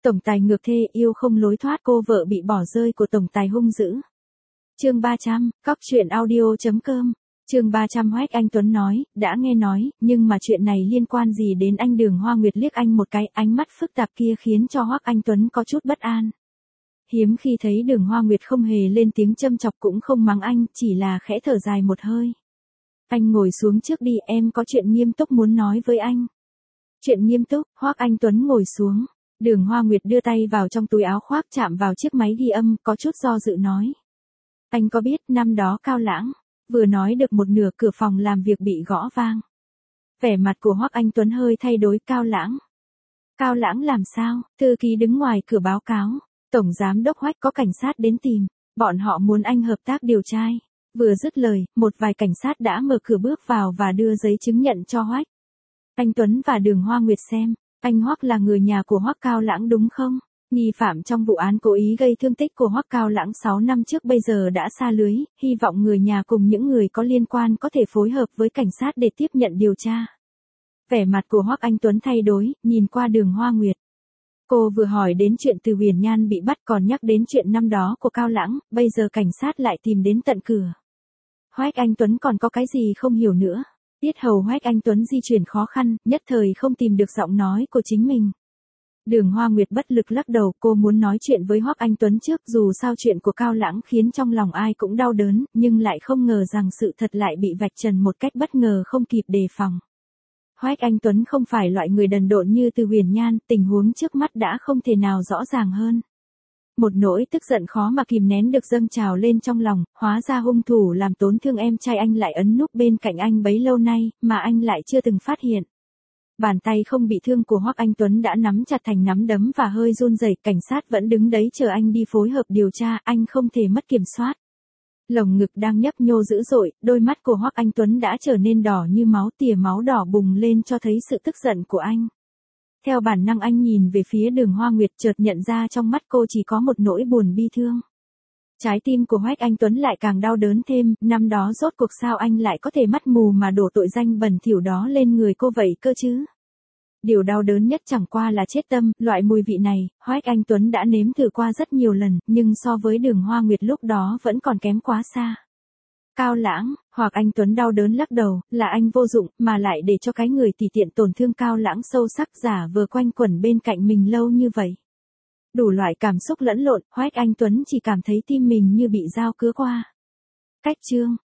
Tổng tài ngược thê yêu không lối thoát, cô vợ bị bỏ rơi của tổng tài hung dữ. Chương 300, cóc truyện audio.com. Chương 300. Hoắc Anh Tuấn nói, đã nghe nói, nhưng mà chuyện này liên quan gì đến anh? Đường Hoa Nguyệt liếc anh một cái, ánh mắt phức tạp kia khiến cho Hoắc Anh Tuấn có chút bất an. Hiếm khi thấy Đường Hoa Nguyệt không hề lên tiếng châm chọc cũng không mắng anh, chỉ là khẽ thở dài một hơi. Anh ngồi xuống trước đi, em có chuyện nghiêm túc muốn nói với anh. Chuyện nghiêm túc? Hoắc Anh Tuấn ngồi xuống. Đường Hoa Nguyệt đưa tay vào trong túi áo khoác, chạm vào chiếc máy ghi âm, có chút do dự nói. Anh có biết năm đó Cao Lãng, vừa nói được một nửa cửa phòng làm việc bị gõ vang. Vẻ mặt của Hoắc Anh Tuấn hơi thay đổi. Cao Lãng? Cao Lãng làm sao? Thư ký đứng ngoài cửa báo cáo. Tổng giám đốc Hoắc, có cảnh sát đến tìm. Bọn họ muốn anh hợp tác điều tra. Vừa dứt lời, một vài cảnh sát đã mở cửa bước vào và đưa giấy chứng nhận cho Hoắc Anh Tuấn và Đường Hoa Nguyệt xem. Anh Hoắc là người nhà của Hoắc Cao Lãng đúng không? Nghi phạm trong vụ án cố ý gây thương tích của Hoắc Cao Lãng 6 năm trước bây giờ đã sa lưới, hy vọng người nhà cùng những người có liên quan có thể phối hợp với cảnh sát để tiếp nhận điều tra. Vẻ mặt của Hoắc Anh Tuấn thay đổi, nhìn qua Đường Hoa Nguyệt. Cô vừa hỏi đến chuyện Từ Huyền Nhan bị bắt, còn nhắc đến chuyện năm đó của Cao Lãng, bây giờ cảnh sát lại tìm đến tận cửa. Hoắc Anh Tuấn còn có cái gì không hiểu nữa. Tiết hầu Hoắc Anh Tuấn di chuyển khó khăn, nhất thời không tìm được giọng nói của chính mình. Đường Hoa Nguyệt bất lực lắc đầu, cô muốn nói chuyện với Hoắc Anh Tuấn trước, dù sao chuyện của Cao Lãng khiến trong lòng ai cũng đau đớn, nhưng lại không ngờ rằng sự thật lại bị vạch trần một cách bất ngờ không kịp đề phòng. Hoắc Anh Tuấn không phải loại người đần độn như Từ Huyền Nhan, tình huống trước mắt đã không thể nào rõ ràng hơn. Một nỗi tức giận khó mà kìm nén được dâng trào lên trong lòng, hóa ra hung thủ làm tổn thương em trai anh lại ẩn núp bên cạnh anh bấy lâu nay, mà anh lại chưa từng phát hiện. Bàn tay không bị thương của Hoắc Anh Tuấn đã nắm chặt thành nắm đấm và hơi run rẩy, cảnh sát vẫn đứng đấy chờ anh đi phối hợp điều tra, anh không thể mất kiểm soát. Lồng ngực đang nhấp nhô dữ dội, đôi mắt của Hoắc Anh Tuấn đã trở nên đỏ như máu, tỉa máu đỏ bùng lên cho thấy sự tức giận của anh. Theo bản năng anh nhìn về phía Đường Hoa Nguyệt, chợt nhận ra trong mắt cô chỉ có một nỗi buồn bi thương. Trái tim của Hoắc Anh Tuấn lại càng đau đớn thêm, năm đó rốt cuộc sao anh lại có thể mắt mù mà đổ tội danh bẩn thỉu đó lên người cô vậy cơ chứ? Điều đau đớn nhất chẳng qua là chết tâm, loại mùi vị này, Hoắc Anh Tuấn đã nếm thử qua rất nhiều lần, nhưng so với Đường Hoa Nguyệt lúc đó vẫn còn kém quá xa. Cao Lãng, Hoắc Anh Tuấn đau đớn lắc đầu, là anh vô dụng, mà lại để cho cái người tùy tiện tổn thương Cao Lãng sâu sắc giả vờ quanh quẩn bên cạnh mình lâu như vậy. Đủ loại cảm xúc lẫn lộn, Hoắc Anh Tuấn chỉ cảm thấy tim mình như bị dao cứa qua. Cách chương.